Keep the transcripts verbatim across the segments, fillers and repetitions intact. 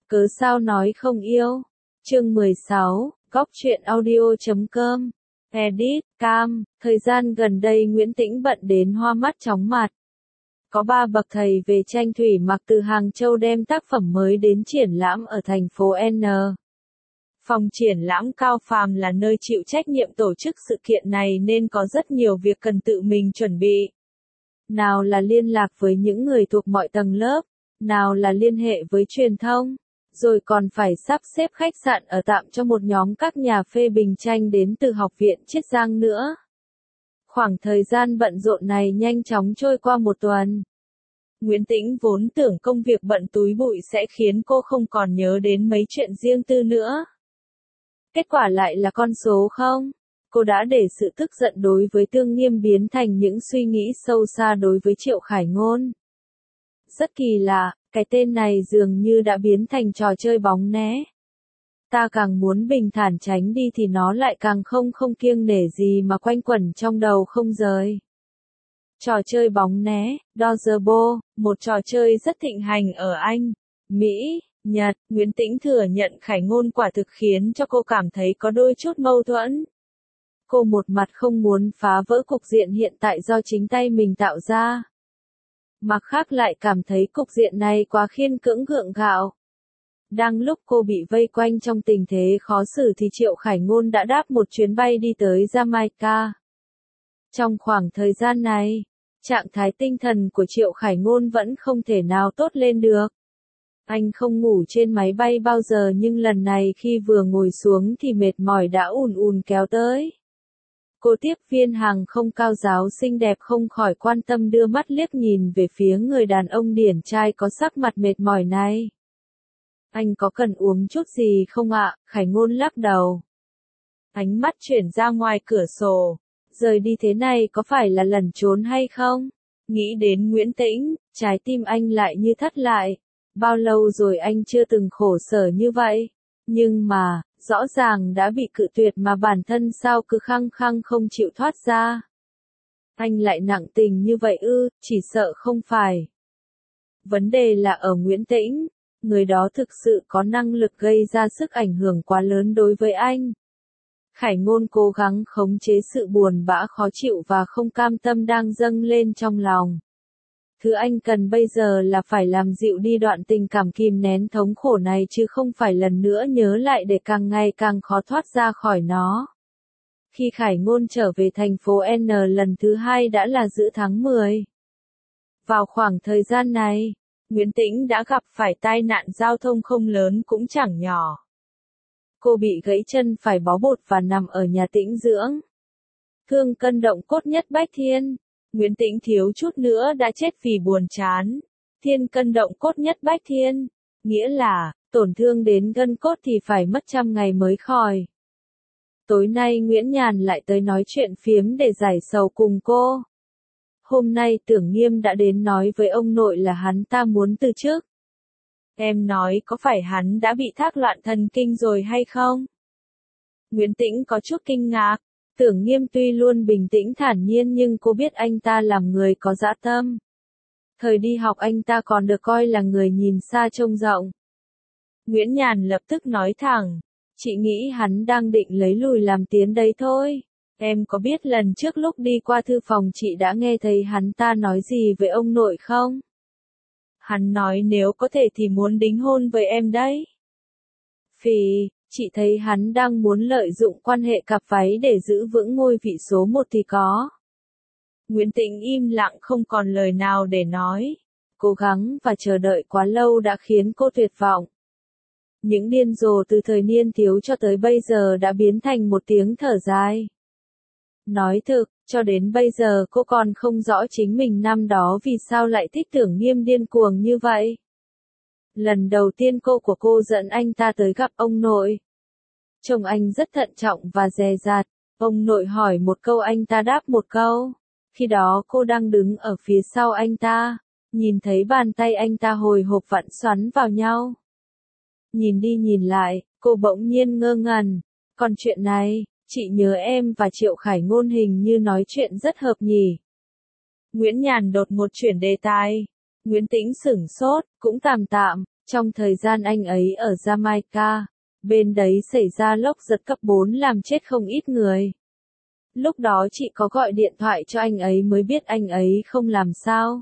Cớ sao nói không yêu? Chương mười sáu, góc truyện audio chấm com. Edit, Cam, thời gian gần đây Nguyễn Tĩnh bận đến hoa mắt chóng mặt. Có ba bậc thầy về tranh thủy mặc từ Hàng Châu đem tác phẩm mới đến triển lãm ở thành phố N. Phòng triển lãm Cao Phàm là nơi chịu trách nhiệm tổ chức sự kiện này nên có rất nhiều việc cần tự mình chuẩn bị. Nào là liên lạc với những người thuộc mọi tầng lớp, nào là liên hệ với truyền thông, rồi còn phải sắp xếp khách sạn ở tạm cho một nhóm các nhà phê bình tranh đến từ Học viện Chiết Giang nữa. Khoảng thời gian bận rộn này nhanh chóng trôi qua một tuần. Nguyễn Tĩnh vốn tưởng công việc bận túi bụi sẽ khiến cô không còn nhớ đến mấy chuyện riêng tư nữa. Kết quả lại là con số không. Cô đã để sự tức giận đối với Tương Nghiêm biến thành những suy nghĩ sâu xa đối với Triệu Khải Ngôn. Rất kỳ lạ, cái tên này dường như đã biến thành trò chơi bóng né. Ta càng muốn bình thản tránh đi thì nó lại càng không không kiêng nể gì mà quanh quẩn trong đầu không rời. Trò chơi bóng né, Dodgeball, một trò chơi rất thịnh hành ở Anh, Mỹ, Nhật. Nguyễn Tĩnh thừa nhận Khải Ngôn quả thực khiến cho cô cảm thấy có đôi chút mâu thuẫn. Cô một mặt không muốn phá vỡ cục diện hiện tại do chính tay mình tạo ra. Mặt khác lại cảm thấy cục diện này quá khiên cưỡng gượng gạo. Đang lúc cô bị vây quanh trong tình thế khó xử thì Triệu Khải Ngôn đã đáp một chuyến bay đi tới Jamaica. Trong khoảng thời gian này, trạng thái tinh thần của Triệu Khải Ngôn vẫn không thể nào tốt lên được. Anh không ngủ trên máy bay bao giờ nhưng lần này khi vừa ngồi xuống thì mệt mỏi đã ùn ùn kéo tới. Cô tiếp viên hàng không cao giáo xinh đẹp không khỏi quan tâm đưa mắt liếc nhìn về phía người đàn ông điển trai có sắc mặt mệt mỏi này. Anh có cần uống chút gì không ạ? Khải Ngôn lắc đầu. Ánh mắt chuyển ra ngoài cửa sổ. Rời đi thế này có phải là lẩn trốn hay không? Nghĩ đến Nguyễn Tĩnh, trái tim anh lại như thắt lại. Bao lâu rồi anh chưa từng khổ sở như vậy? Nhưng mà, rõ ràng đã bị cự tuyệt mà bản thân sao cứ khăng khăng không chịu thoát ra. Anh lại nặng tình như vậy ư, chỉ sợ không phải. Vấn đề là ở Nguyễn Tĩnh, người đó thực sự có năng lực gây ra sức ảnh hưởng quá lớn đối với anh. Khải Ngôn cố gắng khống chế sự buồn bã khó chịu và không cam tâm đang dâng lên trong lòng. Thứ anh cần bây giờ là phải làm dịu đi đoạn tình cảm kìm nén thống khổ này chứ không phải lần nữa nhớ lại để càng ngày càng khó thoát ra khỏi nó. Khi Khải Ngôn trở về thành phố N lần thứ hai đã là giữa tháng mười. Vào khoảng thời gian này, Nguyễn Tĩnh đã gặp phải tai nạn giao thông không lớn cũng chẳng nhỏ. Cô bị gãy chân phải bó bột và nằm ở nhà tĩnh dưỡng. Thương cân động cốt nhất bách thiên. Nguyễn Tĩnh thiếu chút nữa đã chết vì buồn chán. Thiên cân động cốt nhất bách thiên. Nghĩa là, tổn thương đến gân cốt thì phải mất trăm ngày mới khỏi. Tối nay Nguyễn Nhàn lại tới nói chuyện phiếm để giải sầu cùng cô. Hôm nay Tưởng Nghiêm đã đến nói với ông nội là hắn ta muốn từ chức. Em nói có phải hắn đã bị thác loạn thần kinh rồi hay không? Nguyễn Tĩnh có chút kinh ngạc. Tưởng Nghiêm tuy luôn bình tĩnh thản nhiên nhưng cô biết anh ta làm người có dã tâm. Thời đi học anh ta còn được coi là người nhìn xa trông rộng. Nguyễn Nhàn lập tức nói thẳng. Chị nghĩ hắn đang định lấy lùi làm tiến đấy thôi. Em có biết lần trước lúc đi qua thư phòng chị đã nghe thấy hắn ta nói gì với ông nội không? Hắn nói nếu có thể thì muốn đính hôn với em đấy. Phì, chị thấy hắn đang muốn lợi dụng quan hệ cặp váy để giữ vững ngôi vị số một thì có. Nguyễn Tĩnh im lặng không còn lời nào để nói. Cố gắng và chờ đợi quá lâu đã khiến cô tuyệt vọng. Những điên rồ từ thời niên thiếu cho tới bây giờ đã biến thành một tiếng thở dài. Nói thực, cho đến bây giờ cô còn không rõ chính mình năm đó vì sao lại thích Tưởng Nghiêm điên cuồng như vậy. Lần đầu tiên cô của cô dẫn anh ta tới gặp ông nội. Chồng anh rất thận trọng và dè dặt, ông nội hỏi một câu anh ta đáp một câu. Khi đó cô đang đứng ở phía sau anh ta, nhìn thấy bàn tay anh ta hồi hộp vặn xoắn vào nhau. Nhìn đi nhìn lại, cô bỗng nhiên ngơ ngẩn. Còn chuyện này, chị nhớ em và Triệu Khải Ngôn hình như nói chuyện rất hợp nhỉ. Nguyễn Nhàn đột ngột chuyển đề tài. Nguyễn Tĩnh sửng sốt, cũng tạm tạm, Trong thời gian anh ấy ở Jamaica, bên đấy xảy ra lốc giật cấp bốn làm chết không ít người. Lúc đó chị có gọi điện thoại cho anh ấy mới biết anh ấy không làm sao.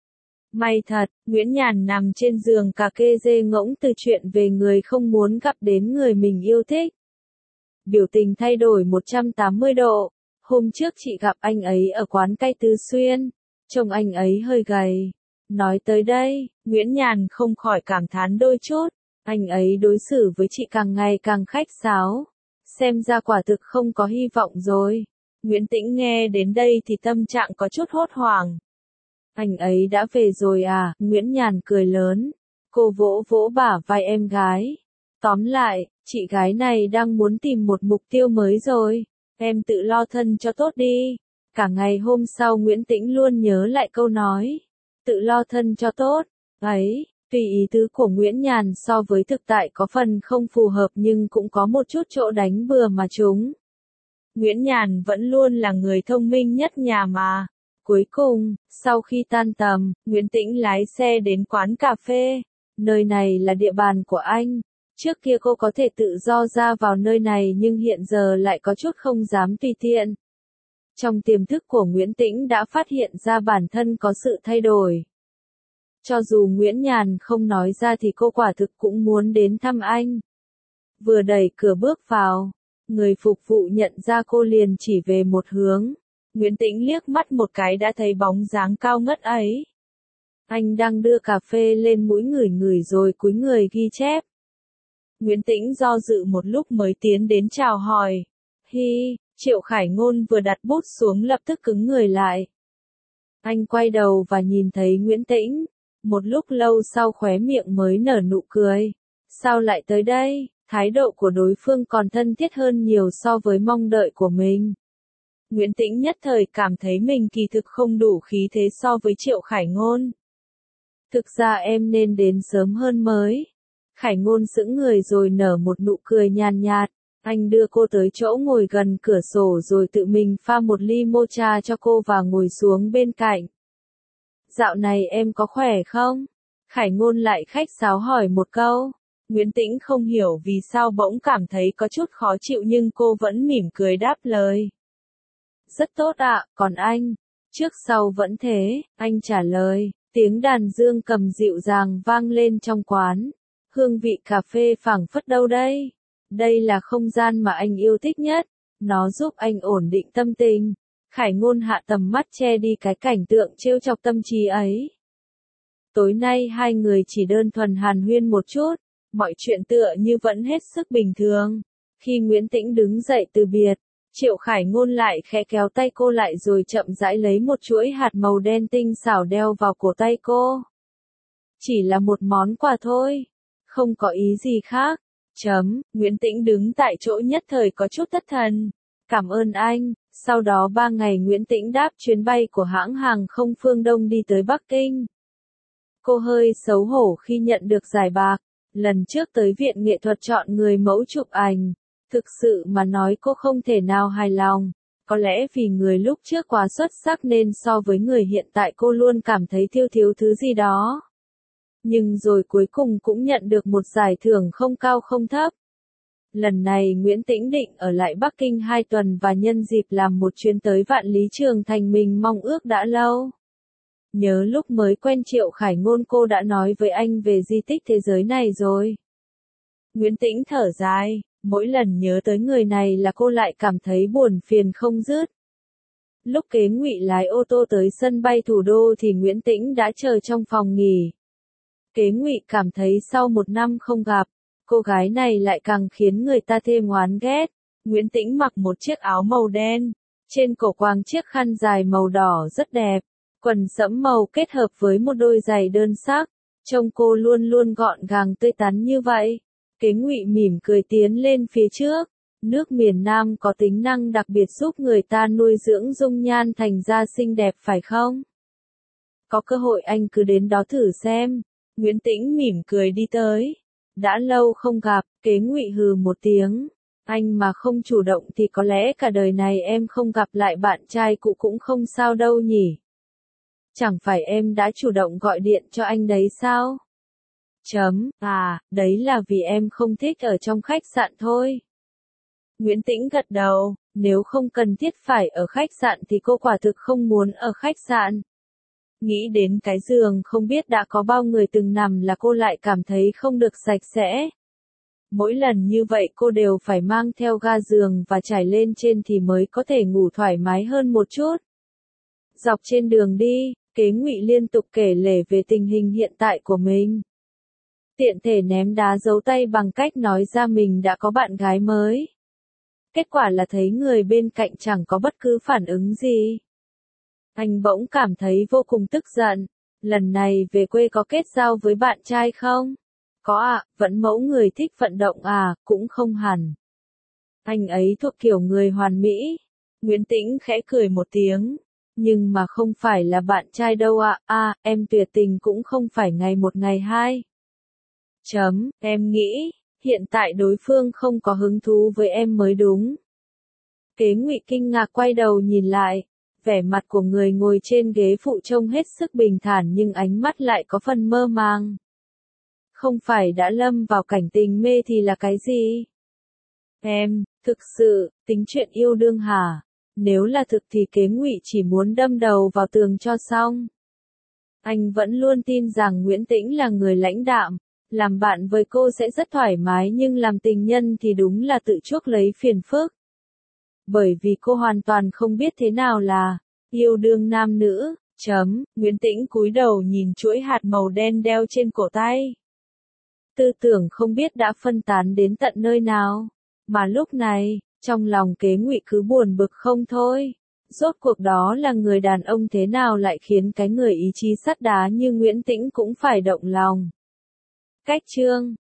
May thật, Nguyễn Nhàn nằm trên giường cà kê dê ngỗng từ chuyện về người không muốn gặp đến người mình yêu thích. Biểu tình thay đổi một trăm tám mươi độ. Hôm trước chị gặp anh ấy ở quán cay Tứ Xuyên. Trông anh ấy hơi gầy. Nói tới đây, Nguyễn Nhàn không khỏi cảm thán đôi chút. Anh ấy đối xử với chị càng ngày càng khách sáo. Xem ra quả thực không có hy vọng rồi. Nguyễn Tĩnh nghe đến đây thì tâm trạng có chút hốt hoảng. Anh ấy đã về rồi à? Nguyễn Nhàn cười lớn. Cô vỗ vỗ bả vai em gái. Tóm lại, chị gái này đang muốn tìm một mục tiêu mới rồi. Em tự lo thân cho tốt đi. Cả ngày hôm sau Nguyễn Tĩnh luôn nhớ lại câu nói. Tự lo thân cho tốt. Ấy, tuy ý tứ của Nguyễn Nhàn so với thực tại có phần không phù hợp nhưng cũng có một chút chỗ đánh bừa mà chúng. Nguyễn Nhàn vẫn luôn là người thông minh nhất nhà mà. Cuối cùng, sau khi tan tầm, Nguyễn Tĩnh lái xe đến quán cà phê. Nơi này là địa bàn của anh. Trước kia cô có thể tự do ra vào nơi này nhưng hiện giờ lại có chút không dám tùy tiện. Trong tiềm thức của Nguyễn Tĩnh đã phát hiện ra bản thân có sự thay đổi. Cho dù Nguyễn Nhàn không nói ra thì cô quả thực cũng muốn đến thăm anh. Vừa đẩy cửa bước vào, người phục vụ nhận ra cô liền chỉ về một hướng. Nguyễn Tĩnh liếc mắt một cái đã thấy bóng dáng cao ngất ấy. Anh đang đưa cà phê lên mũi ngửi ngửi rồi cúi người ghi chép. Nguyễn Tĩnh do dự một lúc mới tiến đến chào hỏi. Hi, Triệu Khải Ngôn vừa đặt bút xuống lập tức cứng người lại. Anh quay đầu và nhìn thấy Nguyễn Tĩnh. Một lúc lâu sau khóe miệng mới nở nụ cười. Sao lại tới đây? Thái độ của đối phương còn thân thiết hơn nhiều so với mong đợi của mình. Nguyễn Tĩnh nhất thời cảm thấy mình kỳ thực không đủ khí thế so với Triệu Khải Ngôn. Thực ra em nên đến sớm hơn mới. Khải Ngôn sững người rồi nở một nụ cười nhàn nhạt. Anh đưa cô tới chỗ ngồi gần cửa sổ rồi tự mình pha một ly mocha cho cô và ngồi xuống bên cạnh. Dạo này em có khỏe không? Khải Ngôn lại khách sáo hỏi một câu. Nguyễn Tĩnh không hiểu vì sao bỗng cảm thấy có chút khó chịu nhưng cô vẫn mỉm cười đáp lời. Rất tốt ạ, còn anh? Trước sau vẫn thế, anh trả lời. Tiếng đàn dương cầm dịu dàng vang lên trong quán. Hương vị cà phê phảng phất đâu đây? Đây là không gian mà anh yêu thích nhất. Nó giúp anh ổn định tâm tình. Khải Ngôn hạ tầm mắt che đi cái cảnh tượng trêu chọc tâm trí ấy. Tối nay hai người chỉ đơn thuần hàn huyên một chút. Mọi chuyện tựa như vẫn hết sức bình thường. Khi Nguyễn Tĩnh đứng dậy từ biệt, Triệu Khải Ngôn lại khẽ kéo tay cô lại rồi chậm rãi lấy một chuỗi hạt màu đen tinh xảo đeo vào cổ tay cô. Chỉ là một món quà thôi. Không có ý gì khác. Chấm, Nguyễn Tĩnh đứng tại chỗ nhất thời có chút thất thần. Cảm ơn anh. Sau đó ba ngày Nguyễn Tĩnh đáp chuyến bay của hãng hàng không Phương Đông đi tới Bắc Kinh. Cô hơi xấu hổ khi nhận được giải bạc. Lần trước tới Viện Nghệ thuật chọn người mẫu chụp ảnh. Thực sự mà nói cô không thể nào hài lòng. Có lẽ vì người lúc trước quá xuất sắc nên so với người hiện tại cô luôn cảm thấy thiếu thiếu thứ gì đó. Nhưng rồi cuối cùng cũng nhận được một giải thưởng không cao không thấp. Lần này Nguyễn Tĩnh định ở lại Bắc Kinh hai tuần và nhân dịp làm một chuyến tới Vạn Lý Trường Thành mình mong ước đã lâu. Nhớ lúc mới quen Triệu Khải Ngôn cô đã nói với anh về di tích thế giới này rồi. Nguyễn Tĩnh thở dài, mỗi lần nhớ tới người này là cô lại cảm thấy buồn phiền không dứt. Lúc Kế Ngụy lái ô tô tới sân bay thủ đô thì Nguyễn Tĩnh đã chờ trong phòng nghỉ. Kế Ngụy cảm thấy sau một năm không gặp, cô gái này lại càng khiến người ta thêm oán ghét. Nguyễn Tĩnh mặc một chiếc áo màu đen, trên cổ quàng chiếc khăn dài màu đỏ rất đẹp, quần sẫm màu kết hợp với một đôi giày đơn sắc, trông cô luôn luôn gọn gàng tươi tắn như vậy. Kế Ngụy mỉm cười tiến lên phía trước. Nước miền Nam có tính năng đặc biệt giúp người ta nuôi dưỡng dung nhan thành ra xinh đẹp phải không? Có cơ hội anh cứ đến đó thử xem. Nguyễn Tĩnh mỉm cười đi tới. Đã lâu không gặp, Kế Ngụy hừ một tiếng. Anh mà không chủ động thì có lẽ cả đời này em không gặp lại bạn trai cũ cũng không sao đâu nhỉ. Chẳng phải em đã chủ động gọi điện cho anh đấy sao? Chấm, à, đấy là vì em không thích ở trong khách sạn thôi. Nguyễn Tĩnh gật đầu, nếu không cần thiết phải ở khách sạn thì cô quả thực không muốn ở khách sạn. Nghĩ đến cái giường không biết đã có bao người từng nằm là cô lại cảm thấy không được sạch sẽ. Mỗi lần như vậy cô đều phải mang theo ga giường và trải lên trên thì mới có thể ngủ thoải mái hơn một chút. Dọc trên đường đi, Kế Ngụy liên tục kể lể về tình hình hiện tại của mình. Tiện thể ném đá giấu tay bằng cách nói ra mình đã có bạn gái mới. Kết quả là thấy người bên cạnh chẳng có bất cứ phản ứng gì. Anh bỗng cảm thấy vô cùng tức giận. Lần này về quê có kết giao với bạn trai không? Có ạ, à, vẫn mẫu người thích vận động à, cũng không hẳn. Anh ấy thuộc kiểu người hoàn mỹ. Nguyễn Tĩnh khẽ cười một tiếng. Nhưng mà không phải là bạn trai đâu ạ, à. à, em tuyệt tình cũng không phải ngày một ngày hai. Chấm, em nghĩ, hiện tại đối phương không có hứng thú với em mới đúng. Kế Ngụy kinh ngạc quay đầu nhìn lại. Vẻ mặt của người ngồi trên ghế phụ trông hết sức bình thản nhưng ánh mắt lại có phần mơ màng. Không phải đã lâm vào cảnh tình mê thì là cái gì? Em, thực sự, tính chuyện yêu đương hả? Nếu là thực thì Kế Ngụy chỉ muốn đâm đầu vào tường cho xong. Anh vẫn luôn tin rằng Nguyễn Tĩnh là người lãnh đạm, làm bạn với cô sẽ rất thoải mái nhưng làm tình nhân thì đúng là tự chuốc lấy phiền phức. Bởi vì cô hoàn toàn không biết thế nào là yêu đương nam nữ. Chấm, Nguyễn Tĩnh cúi đầu nhìn chuỗi hạt màu đen đeo trên cổ tay. Tư tưởng không biết đã phân tán đến tận nơi nào, mà lúc này, trong lòng Kế Ngụy cứ buồn bực không thôi. Rốt cuộc đó là người đàn ông thế nào lại khiến cái người ý chí sắt đá như Nguyễn Tĩnh cũng phải động lòng. Cách chương